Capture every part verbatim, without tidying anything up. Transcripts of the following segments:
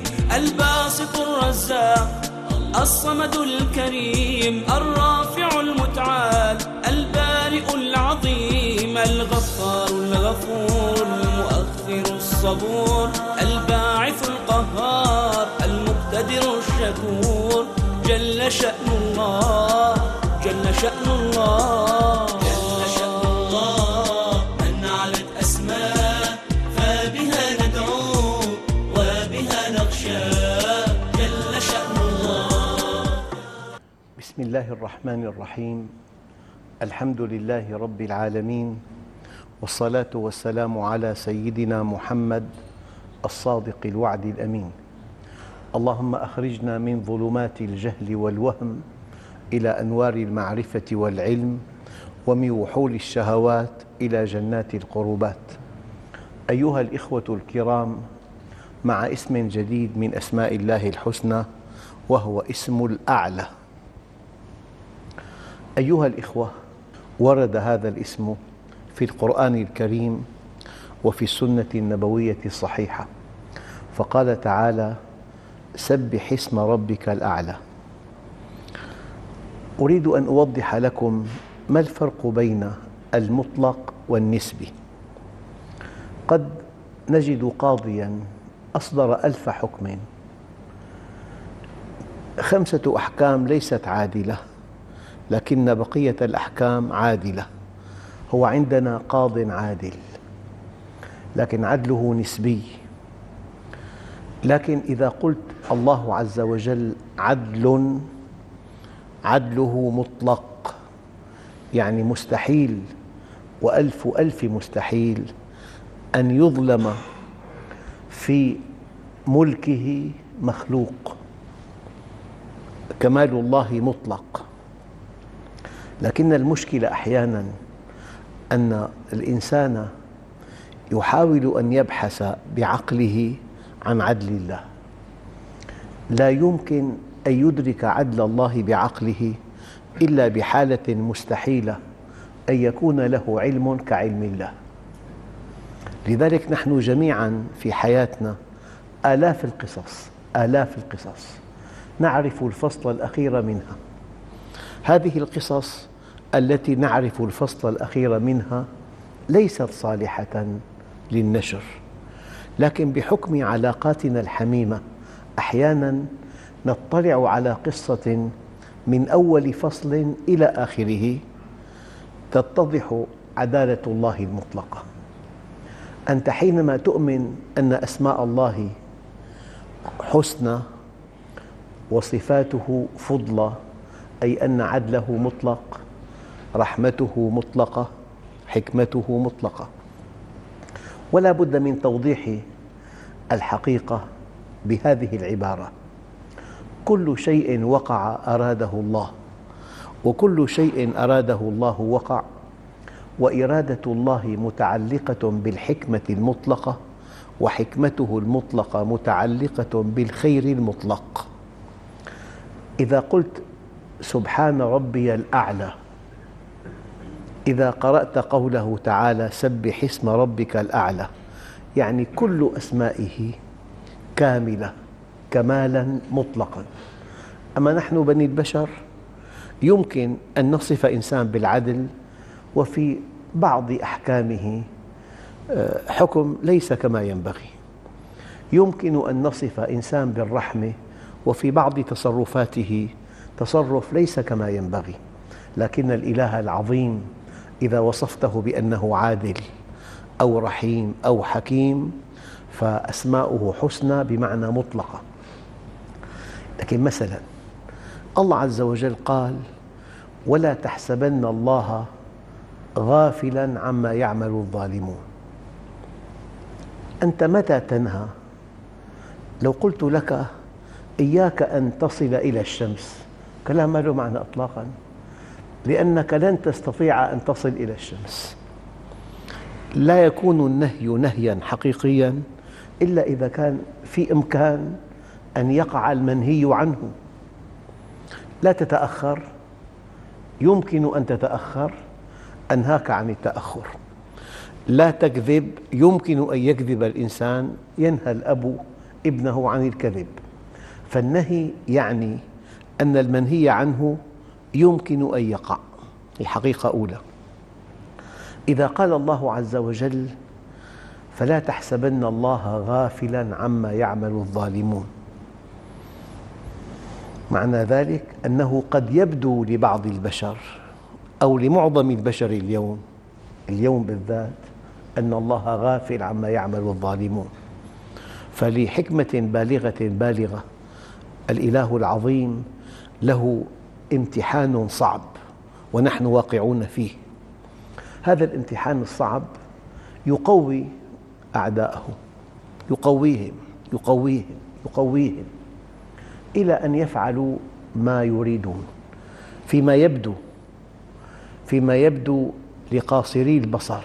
الباسط الرزاق الصمد الكريم الرافع المتعال البارئ العظيم الغفار الغفور المؤخر الصبور الباعث القهار المقتدر الشكور جل شأن الله جل شأن الله جل شأن الله من علت أسماء فبها ندعو وبها نخشى جل شأن الله. بسم الله الرحمن الرحيم. الحمد لله رب العالمين، والصلاة والسلام على سيدنا محمد الصادق الوعد الأمين. اللهم أخرجنا من ظلمات الجهل والوهم إلى أنوار المعرفة والعلم، ومن وحول الشهوات إلى جنات القربات. أيها الإخوة الكرام، مع اسم جديد من أسماء الله الحسنى، وهو اسم الأعلى. أيها الإخوة، ورد هذا الاسم في القرآن الكريم وفي السنة النبوية الصحيحة، فقال تعالى: سبح اسم ربك الأعلى. أريد أن أوضح لكم ما الفرق بين المطلق والنسبي. قد نجد قاضياً أصدر ألف حكم، خمسة أحكام ليست عادلة لكن بقية الأحكام عادلة. هو عندنا قاض عادل لكن عدله نسبي. لكن إذا قلت الله عز وجل عدل، عدله مطلق، يعني مستحيل وألف ألف مستحيل أن يظلم في ملكه مخلوق. كمال الله مطلق، لكن المشكلة أحياناً أن الإنسان يحاول أن يبحث بعقله عن عدل الله. لا يمكن أن يدرك عدل الله بعقله إلا بحالة مستحيلة، أن يكون له علم كعلم الله. لذلك نحن جميعاً في حياتنا آلاف القصص آلاف القصص نعرف الفصل الأخير منها. هذه القصص التي نعرف الفصل الأخير منها ليست صالحة للنشر، لكن بحكم علاقاتنا الحميمة أحياناً نطلع على قصة من أول فصل إلى آخره تتضح عدالة الله المطلقة. أنت حينما تؤمن أن أسماء الله حسنى وصفاته فضلى، أي أن عدله مطلق، رحمته مطلقة، حكمته مطلقة. ولا بد من توضيح الحقيقة بهذه العبارة: كل شيء وقع أراده الله، وكل شيء أراده الله وقع، وإرادة الله متعلقة بالحكمة المطلقة، وحكمته المطلقة متعلقة بالخير المطلق. إذا قلت سبحان ربي الأعلى، إذا قرأت قوله تعالى سبح اسم ربك الأعلى، يعني كل أسمائه كاملة كمالاً مطلقاً. أما نحن بني البشر يمكن أن نصف إنسان بالعدل وفي بعض أحكامه حكم ليس كما ينبغي، يمكن أن نصف إنسان بالرحمة وفي بعض تصرفاته تصرف ليس كما ينبغي. لكن الإله العظيم إذا وصفته بأنه عادل أو رحيم أو حكيم فأسماؤه حسنى بمعنى مطلقة. لكن مثلاً الله عز وجل قال: ولا تحسبن الله غافلاً عما يعمل الظالمون. أنت متى تنهى؟ لو قلت لك إياك أن تصل إلى الشمس، كلام ما له معنى إطلاقاً، لأنك لن تستطيع أن تصل إلى الشمس. لا يكون النهي نهياً حقيقياً إلا إذا كان في إمكان أن يقع المنهي عنه. لا تتأخر، يمكن أن تتأخر، أنهاك عن التأخر. لا تكذب، يمكن أن يكذب الإنسان، ينهى الأب ابنه عن الكذب. فالنهي يعني أن المنهي عنه يمكن أن يقع، الحقيقة أولى. إذا قال الله عز وجل: فلا تحسبن الله غافلاً عما يعمل الظالمون، معنى ذلك أنه قد يبدو لبعض البشر أو لمعظم البشر اليوم اليوم بالذات أن الله غافل عما يعمل الظالمون. فلحكمة بالغة بالغة الإله العظيم له امتحان صعب ونحن واقعون فيه. هذا الامتحان الصعب يقوي أعداءه، يقويهم يقويهم يقويهم إلى أن يفعلوا ما يريدون فيما يبدو فيما يبدو لقاصري البصر،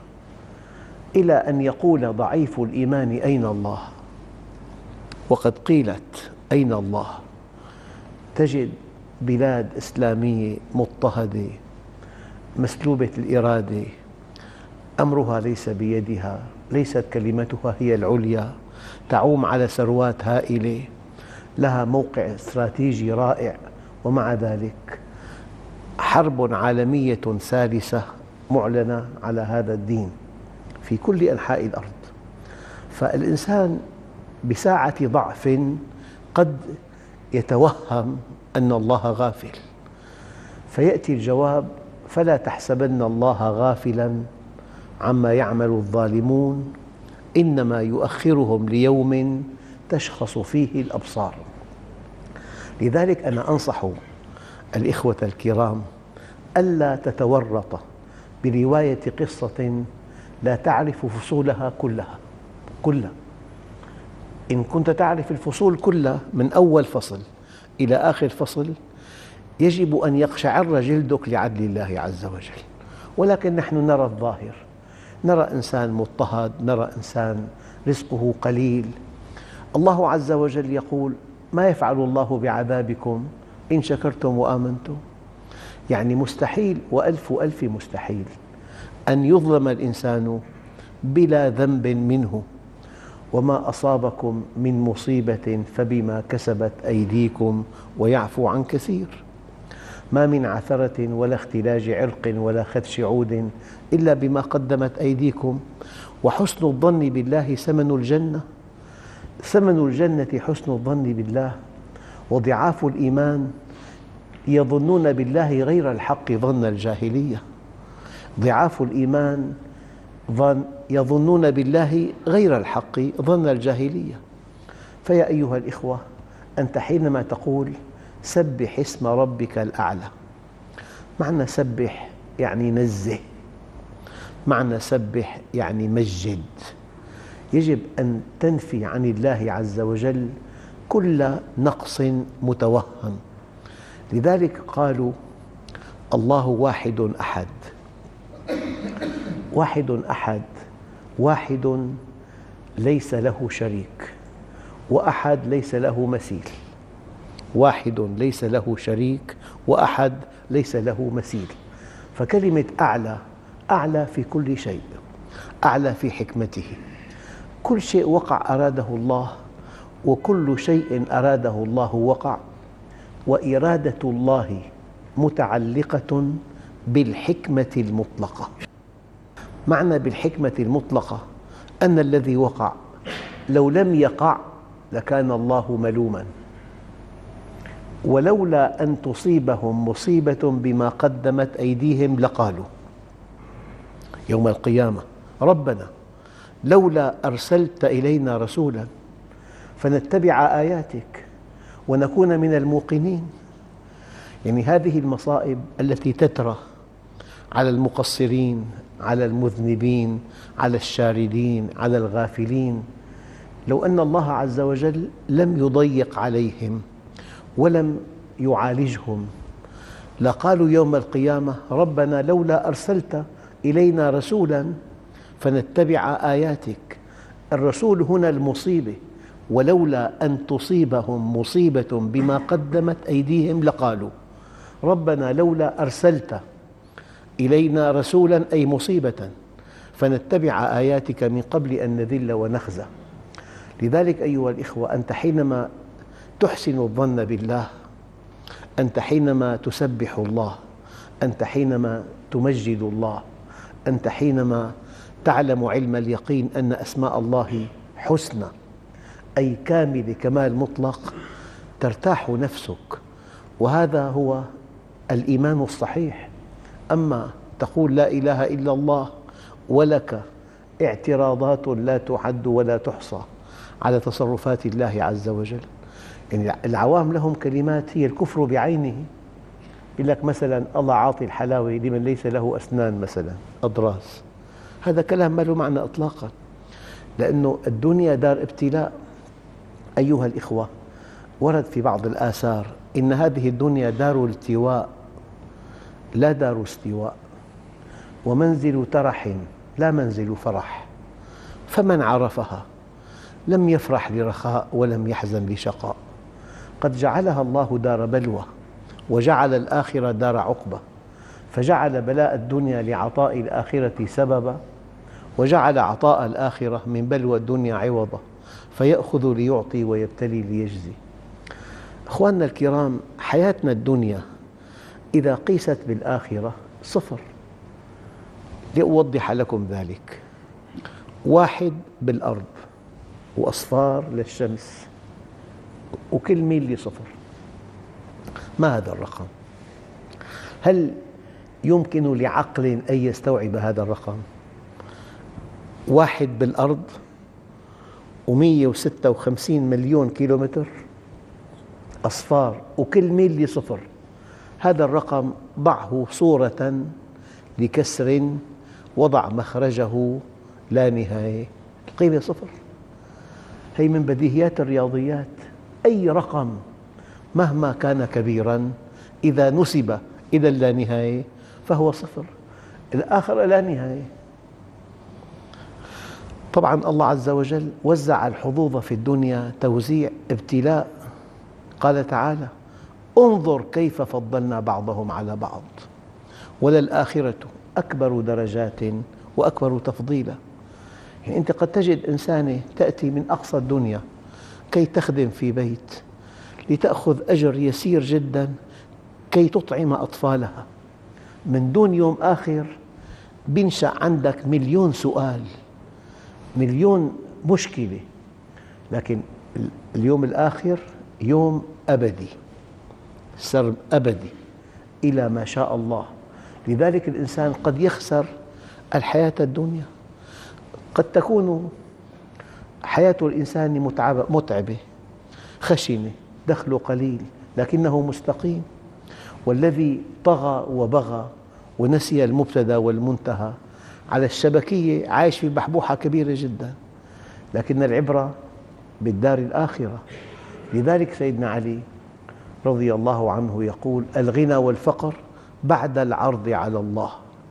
إلى أن يقول ضعيف الإيمان: أين الله؟ وقد قيلت: أين الله؟ تجد بلاد إسلامية مضطهدة مسلوبة الإرادة، أمرها ليس بيدها، ليست كلمتها هي العليا، تعوم على ثروات هائلة، لها موقع استراتيجي رائع، ومع ذلك حرب عالمية ثالثة معلنة على هذا الدين في كل أنحاء الأرض. فالإنسان بساعة ضعف قد يتوهم أن الله غافل، فيأتي الجواب: فلا تحسبن الله غافلاً عما يعمل الظالمون إنما يؤخرهم ليوم تشخص فيه الأبصار. لذلك أنا أنصح الإخوة الكرام ألا تتورط برواية قصة لا تعرف فصولها كلها كلها. إن كنت تعرف الفصول كلها من أول فصل إلى آخر فصل يجب أن يقشعر جلدك لعدل الله عز وجل. ولكن نحن نرى الظاهر، نرى إنسان مضطهد، نرى إنسان رزقه قليل. الله عز وجل يقول: ما يفعل الله بعذابكم إن شكرتم وآمنتم. يعني مستحيل وألف ألف مستحيل أن يظلم الإنسان بلا ذنب منه، وما أصابكم من مصيبة فبما كسبت أيديكم ويعفو عن كثير. ما من عثرة ولا اختلاج عرق ولا خدش عود إلا بما قدمت أيديكم، وحسن الظن بالله ثمن الجنة. ثمن الجنة حسن الظن بالله. وضعاف الإيمان يظنون بالله غير الحق ظن الجاهلية. ضعاف الإيمان يظنون بالله غير الحق ظن الجاهلية. فيا أيها الإخوة، أنت حينما تقول: سبح اسم ربك الأعلى، معنى سبح يعني نزه، معنى سبح يعني مجد. يجب أن تنفي عن الله عز وجل كل نقص متوهم. لذلك قالوا: الله واحد أحد. واحد أحد، واحد ليس له شريك، وأحد ليس له مثيل. واحد ليس له شريك، وأحد ليس له مثيل. فكلمة أعلى، أعلى في كل شيء، أعلى في حكمته. كل شيء وقع أراده الله، وكل شيء أراده الله وقع. وإرادة الله متعلقة بالحكمة المطلقة. معنى بالحكمة المطلقة أن الذي وقع لو لم يقع لكان الله ملوماً. ولولا أن تصيبهم مصيبة بما قدمت أيديهم لقالوا يوم القيامة: ربنا لولا أرسلت إلينا رسولاً فنتبع آياتك ونكون من الموقنين. يعني هذه المصائب التي تترى على المقصرين، على المذنبين، على الشاردين، على الغافلين، لو أن الله عز وجل لم يضيق عليهم ولم يعالجهم لقالوا يوم القيامة: ربنا لولا أرسلت إلينا رسولاً فنتبع آياتك. الرسول هنا المصيبة. ولولا أن تصيبهم مصيبة بما قدمت أيديهم لقالوا ربنا لولا أرسلت إلينا رسولاً، أي مصيبة، فنتبع آياتك من قبل أن نذل ونخزى. لذلك أيها الإخوة، أنت حينما تحسن الظن بالله، أنت حينما تسبح الله، أنت حينما تمجد الله، أنت حينما تعلم علم اليقين أن أسماء الله حسنى أي كاملة كمال مطلق، ترتاح نفسك، وهذا هو الإيمان الصحيح. أما تقول لا إله إلا الله ولك اعتراضات لا تعد ولا تحصى على تصرفات الله عز وجل. يعني العوام لهم كلمات هي الكفر بعينه. يقول لك مثلا الله عاطي الحلاوة لمن ليس له أسنان مثلا، أضراس. هذا كلام ما له معنى إطلاقا، لأنه الدنيا دار ابتلاء. أيها الإخوة، ورد في بعض الآثار إن هذه الدنيا دار التواء لا دار استواء، ومنزل ترح لا منزل فرح، فمن عرفها لم يفرح لرخاء ولم يحزن لشقاء. قد جعلها الله دار بلوى، وجعل الآخرة دار عقبة، فجعل بلاء الدنيا لعطاء الآخرة سببا، وجعل عطاء الآخرة من بلوى الدنيا عوضا، فيأخذ ليعطي ويبتلي ليجزي. أخواننا الكرام، حياتنا الدنيا إذا قيست بالآخرة صفر. لأوضح لكم ذلك، واحد بالأرض وأصفار للشمس وكل ميل صفر. ما هذا الرقم؟ هل يمكن لعقل أن يستوعب هذا الرقم؟ واحد بالأرض ومئة وستة وخمسين مليون كيلومتر أصفار وكل ميل صفر. هذا الرقم ضعه صورة لكسر وضع مخرجه لا نهاية، القيمة صفر. هي من بديهيات الرياضيات. أي رقم مهما كان كبيراً إذا نسب إلى اللانهاية فهو صفر، الآخر لا نهاية. طبعاً الله عز وجل وزع الحظوظ في الدنيا توزيع ابتلاء. قال تعالى: انظر كيف فضلنا بعضهم على بعض وللآخرة أكبر درجات وأكبر تفضيلا. يعني أنت قد تجد إنسانة تأتي من أقصى الدنيا كي تخدم في بيت لتأخذ أجر يسير جدا كي تطعم أطفالها، من دون يوم آخر بينشأ عندك مليون سؤال، مليون مشكلة. لكن اليوم الآخر يوم أبدي، سرب أبدي إلى ما شاء الله. لذلك الإنسان قد يخسر الحياة الدنيا، قد تكون حياة الإنسان متعبة, متعبة خشنة، دخله قليل لكنه مستقيم. والذي طغى وبغى ونسي المبتدأ والمنتهى على الشبكية عايش في بحبوحة كبيرة جدا، لكن العبرة بالدار الآخرة. لذلك سيدنا علي رضي الله عنه يقول: الغنى والفقر بعد العرض على الله.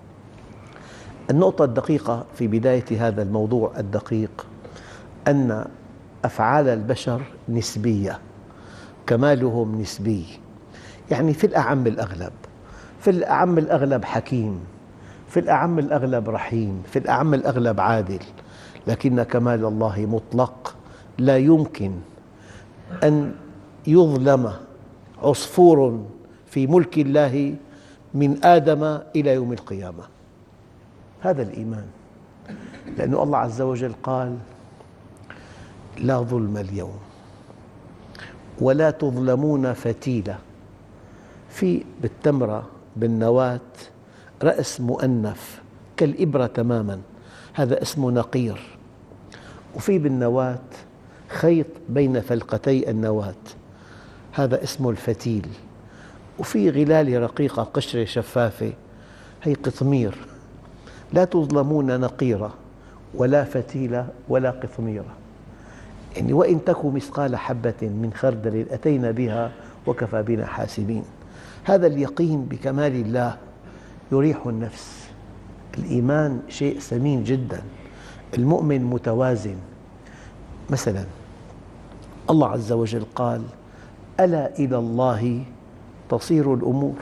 النقطة الدقيقة في بداية هذا الموضوع الدقيق أن أفعال البشر نسبية، كمالهم نسبي. يعني في الأعم الأغلب، في الأعم الأغلب حكيم، في الأعم الأغلب رحيم، في الأعم الأغلب عادل، لكن كمال الله مطلق، لا يمكن أن يظلم عصفور في ملك الله من آدم إلى يوم القيامة. هذا الإيمان، لأن الله عز وجل قال: لا ظلم اليوم ولا تظلمون فتيلة. في بالتمرة بالنواة رأس مؤنف كالإبرة تماماً، هذا اسمه نقير. وفي بالنواة خيط بين فلقتي النواة، هذا اسمه الفتيل. وفي غلال رقيقة قشرة شفافة، هي قطمير. لا تظلمون نقيرة ولا فتيلة ولا قطميرة. يعني وإن تك مثقال حبة من خردل أتينا بها وكفى بنا حاسبين. هذا اليقين بكمال الله يريح النفس. الإيمان شيء ثمين جدا. المؤمن متوازن. مثلا الله عز وجل قال: ألا إلى الله تصير الأمور.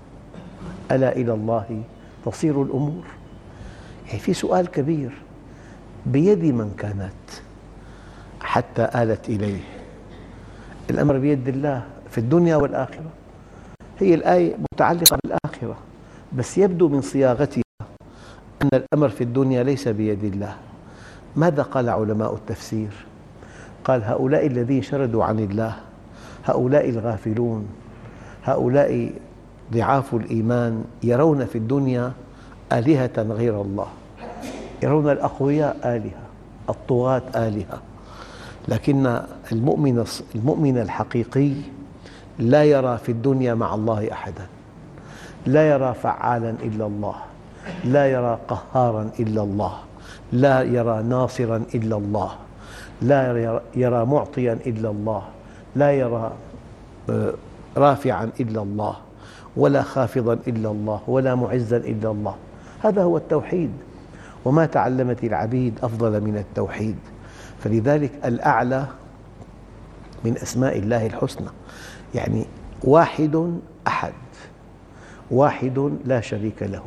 ألا إلى الله تصير الأمور. يعني في سؤال كبير: بيد من كانت؟ حتى آلت إليه. الأمر بيد الله في الدنيا والآخرة. هي الآية متعلقة بالآخرة، بس يبدو من صياغتها أن الأمر في الدنيا ليس بيد الله. ماذا قال علماء التفسير؟ قال هؤلاء الذين شردوا عن الله، هؤلاء الغافلون، هؤلاء ضعاف الإيمان، يرون في الدنيا آلهة غير الله، يرون الأقوياء آلهة، الطغاة آلهة، لكن المؤمن المؤمن الحقيقي لا يرى في الدنيا مع الله أحدا، لا يرى فعالا إلا الله، لا يرى قهارا إلا الله، لا يرى ناصرا إلا الله، لا يرى معطيا إلا الله، لا يرى رافعا إلا الله، ولا خافضا إلا الله، ولا معزا إلا الله. هذا هو التوحيد، وما تعلمت العبيد أفضل من التوحيد. فلذلك الأعلى من أسماء الله الحسنى، يعني واحد أحد، واحد لا شريك له،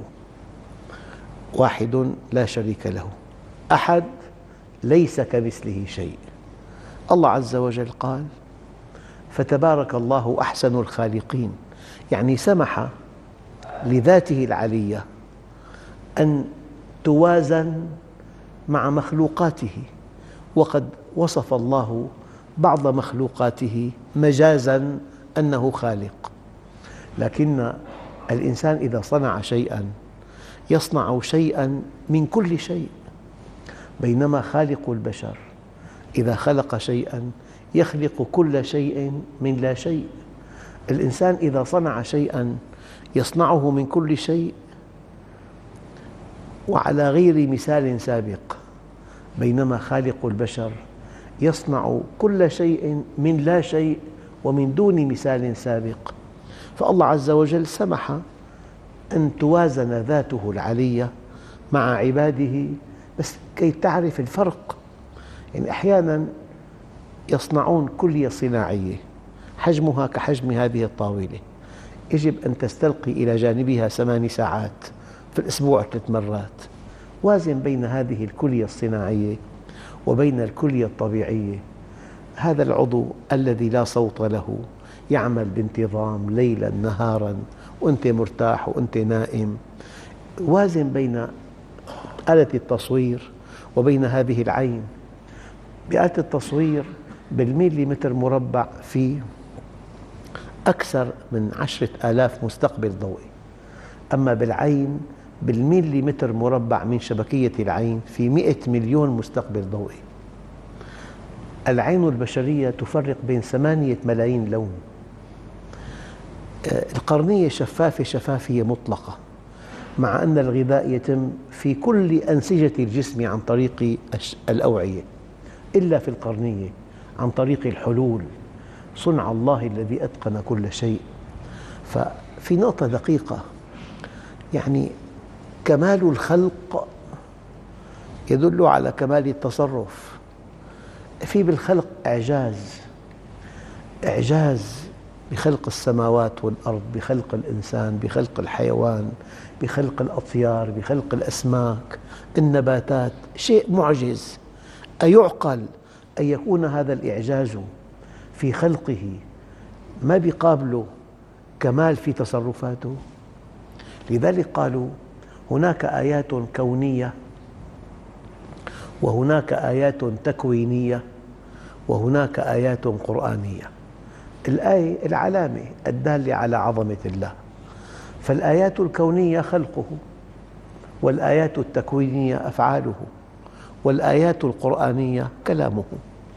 واحد لا شريك له، أحد ليس كمثله شيء. الله عز وجل قال فتبارك الله أحسن الخالقين، يعني سمح لذاته العلية أن توازن مع مخلوقاته، وقد وصف الله بعض مخلوقاته مجازاً أنه خالق. لكن الإنسان إذا صنع شيئاً يصنع شيئاً من كل شيء، بينما خالق البشر إذا خلق شيئاً يخلق كل شيء من لا شيء. الإنسان إذا صنع شيئاً يصنعه من كل شيء وعلى غير مثال سابق، بينما خالق البشر يصنع كل شيء من لا شيء ومن دون مثال سابق. فالله عز وجل سمح أن توازن ذاته العلية مع عباده، بس كي تعرف الفرق. يعني أحياناً يصنعون كلية صناعية حجمها كحجم هذه الطاولة، يجب أن تستلقي إلى جانبها ثماني ساعات في الأسبوع ثلاث مرات. وازن بين هذه الكلية الصناعية وبين الكلية الطبيعية. هذا العضو الذي لا صوت له يعمل بانتظام ليلاً نهاراً وأنت مرتاح وأنت نائم. وازن بين آلة التصوير وبين هذه العين. بآلة التصوير بالميليمتر مربع في أكثر من عشرة آلاف مستقبل ضوئي، أما بالعين بالميليمتر مربع من شبكية العين في مئة مليون مستقبل ضوئي. العين البشرية تفرق بين ثمانية ملايين لون. القرنية شفافة شفافية مطلقة، مع أن الغذاء يتم في كل أنسجة الجسم عن طريق الأوعية، إلا في القرنية عن طريق الحلول. صنع الله الذي أتقن كل شيء. ففي نقطة دقيقة، يعني كمال الخلق يدل على كمال التصرف. في بالخلق إعجاز، إعجاز بخلق السماوات والأرض، بخلق الإنسان، بخلق الحيوان، بخلق الأطيار، بخلق الأسماك، النباتات، شيء معجز. أيعقل أن يكون هذا الإعجاز في خلقه ما بيقابله كمال في تصرفاته؟ لذلك قالوا هناك آيات كونية وهناك آيات تكوينية وهناك آيات قرآنية. الآية العلامة الدالة على عظمة الله، فالآيات الكونية خلقه، والآيات التكوينية أفعاله، والآيات القرآنية كلامه.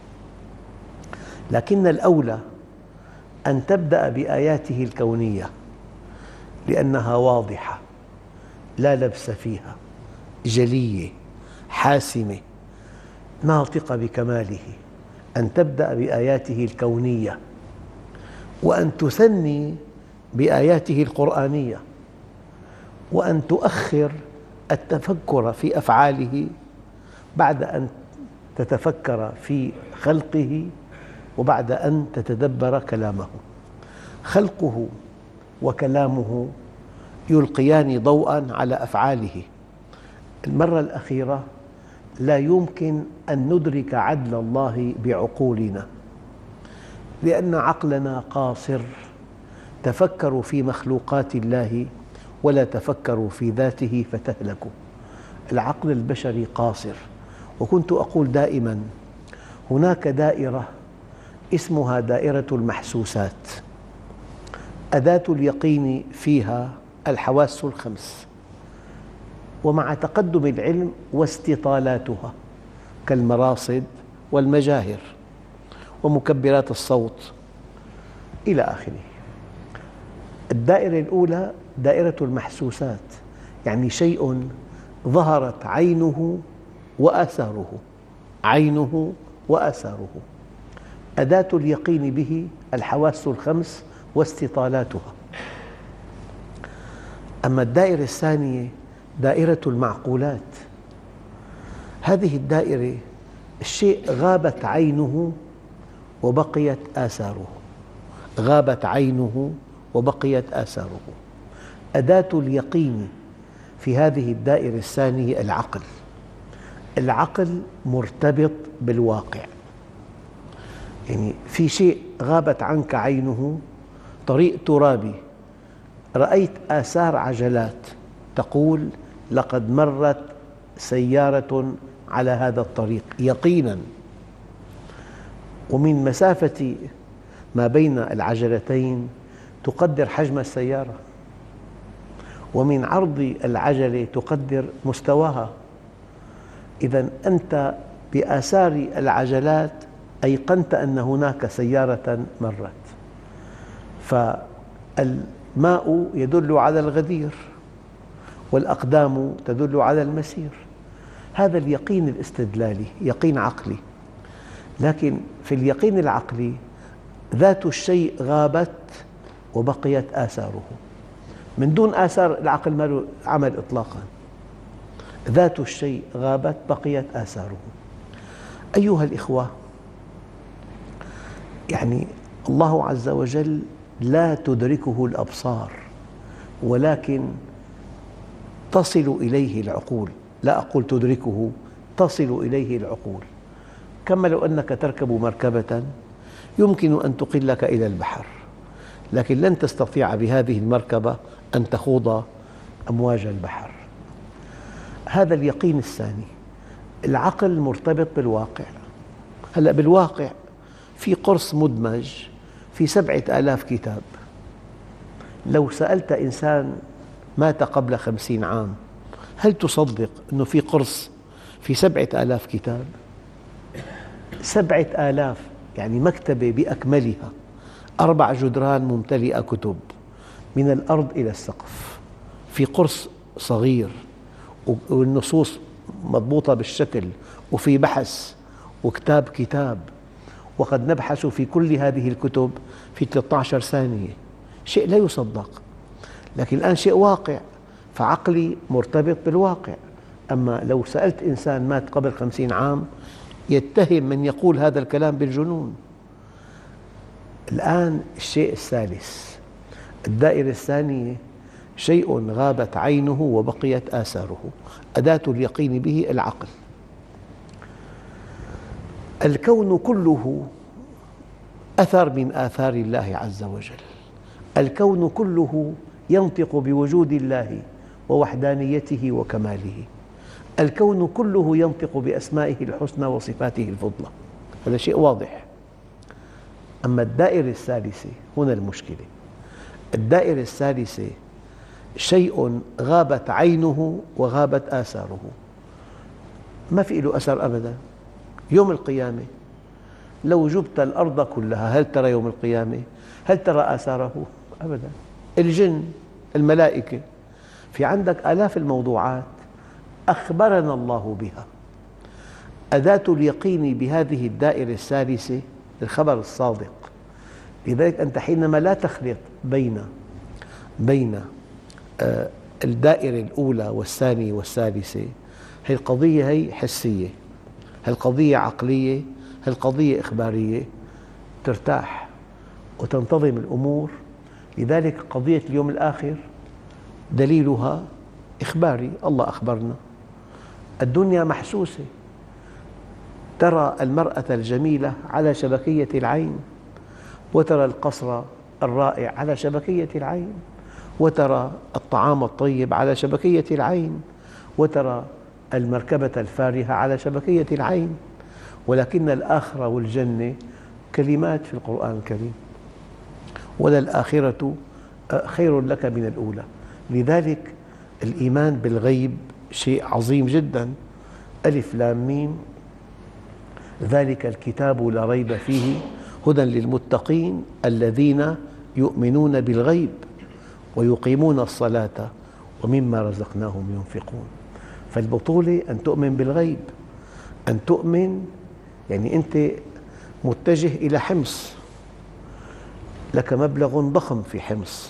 لكن الأولى أن تبدأ بآياته الكونية، لأنها واضحة لا لبس فيها، جلية حاسمة ناطقة بكماله. أن تبدأ بآياته الكونية، وأن تثني بآياته القرآنية، وأن تؤخر التفكر في أفعاله بعد أن تتفكر في خلقه وبعد أن تتدبر كلامه. خلقه وكلامه يلقيان ضوءاً على أفعاله. المرة الأخيرة لا يمكن أن ندرك عدل الله بعقولنا، لأن عقلنا قاصر. تفكروا في مخلوقات الله ولا تفكروا في ذاته فتهلكوا. العقل البشري قاصر. وكنت أقول دائماً هناك دائرة اسمها دائرة المحسوسات، أداة اليقين فيها الحواس الخمس، ومع تقدم العلم واستطالاتها كالمراصد والمجاهر ومكبرات الصوت إلى آخره. الدائرة الأولى دائرة المحسوسات، يعني شيء ظهرت عينه وآثاره، عينه وآثاره. أداة اليقين به الحواس الخمس واستطالاتها. أما الدائرة الثانية دائرة المعقولات، هذه الدائرة الشيء غابت عينه وبقيت آثاره، غابت عينه وبقيت آثاره. أداة اليقين في هذه الدائرة الثانية العقل. العقل مرتبط بالواقع، يعني في شيء غابت عنك عينه، طريق ترابي، رأيت آثار عجلات، تقول لقد مرت سيارة على هذا الطريق يقيناً، ومن مسافة ما بين العجلتين تقدر حجم السيارة، ومن عرض العجلة تقدر مستواها. إذن أنت بآثار العجلات أيقنت أن هناك سيارة مرت. فالماء يدل على الغدير والأقدام تدل على المسير. هذا اليقين الاستدلالي، يقين عقلي. لكن في اليقين العقلي ذات الشيء غابت وبقيت آثاره. من دون آثار العقل ما له عمل إطلاقاً. ذات الشيء غابت بقيت آثاره. أيها الإخوة، يعني الله عز وجل لا تدركه الأبصار، ولكن تصل إليه العقول. لا أقول تدركه، تصل إليه العقول. كما لو أنك تركب مركبة يمكن أن تقلك إلى البحر، لكن لن تستطيع بهذه المركبة أن تخوض أمواج البحر. هذا اليقين الثاني. العقل مرتبط بالواقع. هلأ بالواقع في قرص مدمج في سبعة آلاف كتاب. لو سألت إنسان مات قبل خمسين عام هل تصدق أنه في قرص في سبعة آلاف كتاب؟ سبعة آلاف يعني مكتبة بأكملها، أربع جدران ممتلئة كتب من الأرض إلى السقف، في قرص صغير والنصوص مضبوطة بالشكل، وفي بحث وكتاب كتاب، وقد نبحث في كل هذه الكتب في ثلاثة عشر ثانية. شيء لا يصدق، لكن الآن شيء واقع، فعقلي مرتبط بالواقع. أما لو سألت إنسان مات قبل خمسين عام يتهم من يقول هذا الكلام بالجنون. الآن الشيء الثالث، الدائرة الثانية، شيء غابت عينه وبقيت آثاره. أداة اليقين به العقل. الكون كله أثر من آثار الله عز وجل. الكون كله ينطق بوجود الله ووحدانيته وكماله. الكون كله ينطق بأسمائه الحسنى وصفاته الفضلى. هذا شيء واضح. أما الدائرة الثالثة هنا المشكلة. الدائرة الثالثة شيء غابت عينه وغابت آثاره، ما في له أثر أبداً. يوم القيامة لو جبت الأرض كلها هل ترى يوم القيامة؟ هل ترى آثاره؟ أبداً. الجن، الملائكة، في عندك آلاف الموضوعات أخبرنا الله بها. أداة اليقين بهذه الدائرة الثالثة الخبر الصادق. لذلك أنت حينما لا تخلط بين بين الدائرة الأولى والثانية والثالثة، هي القضية هي حسية، هي القضية عقلية، هي القضية إخبارية، ترتاح وتنتظم الأمور. لذلك قضية اليوم الآخر دليلها إخباري، الله أخبرنا. الدنيا محسوسة، ترى المرأة الجميلة على شبكية العين، وترى القصر الرائع على شبكية العين، وترى الطعام الطيب على شبكية العين، وترى المركبة الفارهة على شبكية العين. ولكن الآخرة والجنة كلمات في القرآن الكريم، وللآخرة خير لك من الأولى. لذلك الإيمان بالغيب شيء عظيم جدا. ألف لام ميم، ذلك الكتاب لا ريب فيه هدى للمتقين الذين يؤمنون بالغيب ويقيمون الصلاة ومما رزقناهم ينفقون. فالبطولة أن تؤمن بالغيب، أن تؤمن يعني أنت متجه إلى حمص، لك مبلغ ضخم في حمص،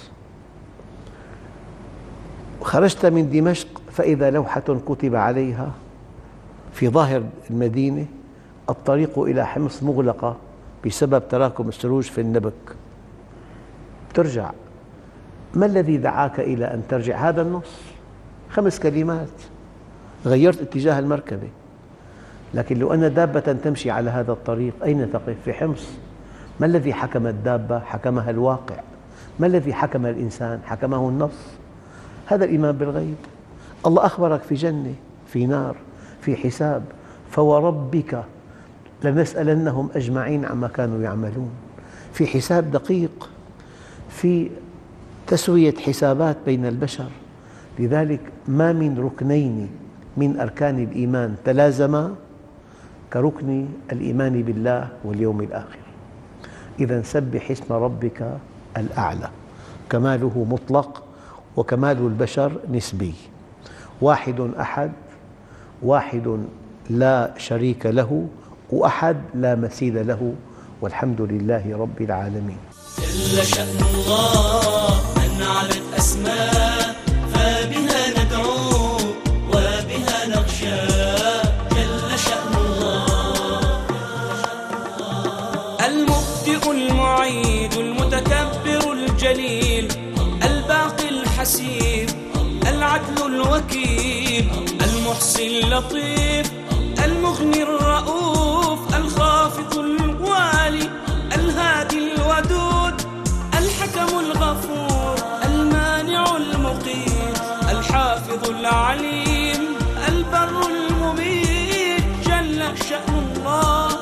خرجت من دمشق فإذا لوحة كتب عليها في ظاهر المدينة: الطريق إلى حمص مغلقة بسبب تراكم الثلوج في النبك. ترجع، ما الذي دعاك إلى أن ترجع؟ هذا النص، خمس كلمات، غيرت اتجاه المركبة. لكن لو أن دابة تمشي على هذا الطريق أين تقف؟ في حمص. ما الذي حكم الدابة؟ حكمها الواقع. ما الذي حكم الإنسان؟ حكمه النص. هذا الإيمان بالغيب. الله أخبرك في جنة، في نار، في حساب. فوربك لنسألنهم أجمعين عما كانوا يعملون. في حساب دقيق، في تسوية حسابات بين البشر. لذلك ما من ركنين من أركان الإيمان تلازما كركن الإيمان بالله واليوم الآخر. إذا سبح اسم ربك الأعلى. كماله مطلق وكمال البشر نسبي. واحد أحد، واحد لا شريك له، وأحد لا مثيل له، والحمد لله رب العالمين. جل شأن الله أن علت أسماء، فبها ندعو وبها نخشى. جل شأن الله المبدئ المعيد المتكبر الجليل الباقي الحسيب العدل الوكيل المحصي اللطيف المغني الرؤوف الخافض الوالي الهادي الودود الحكم الغفور المانع المقيت الحافظ العليم البر المميت. جل شأن الله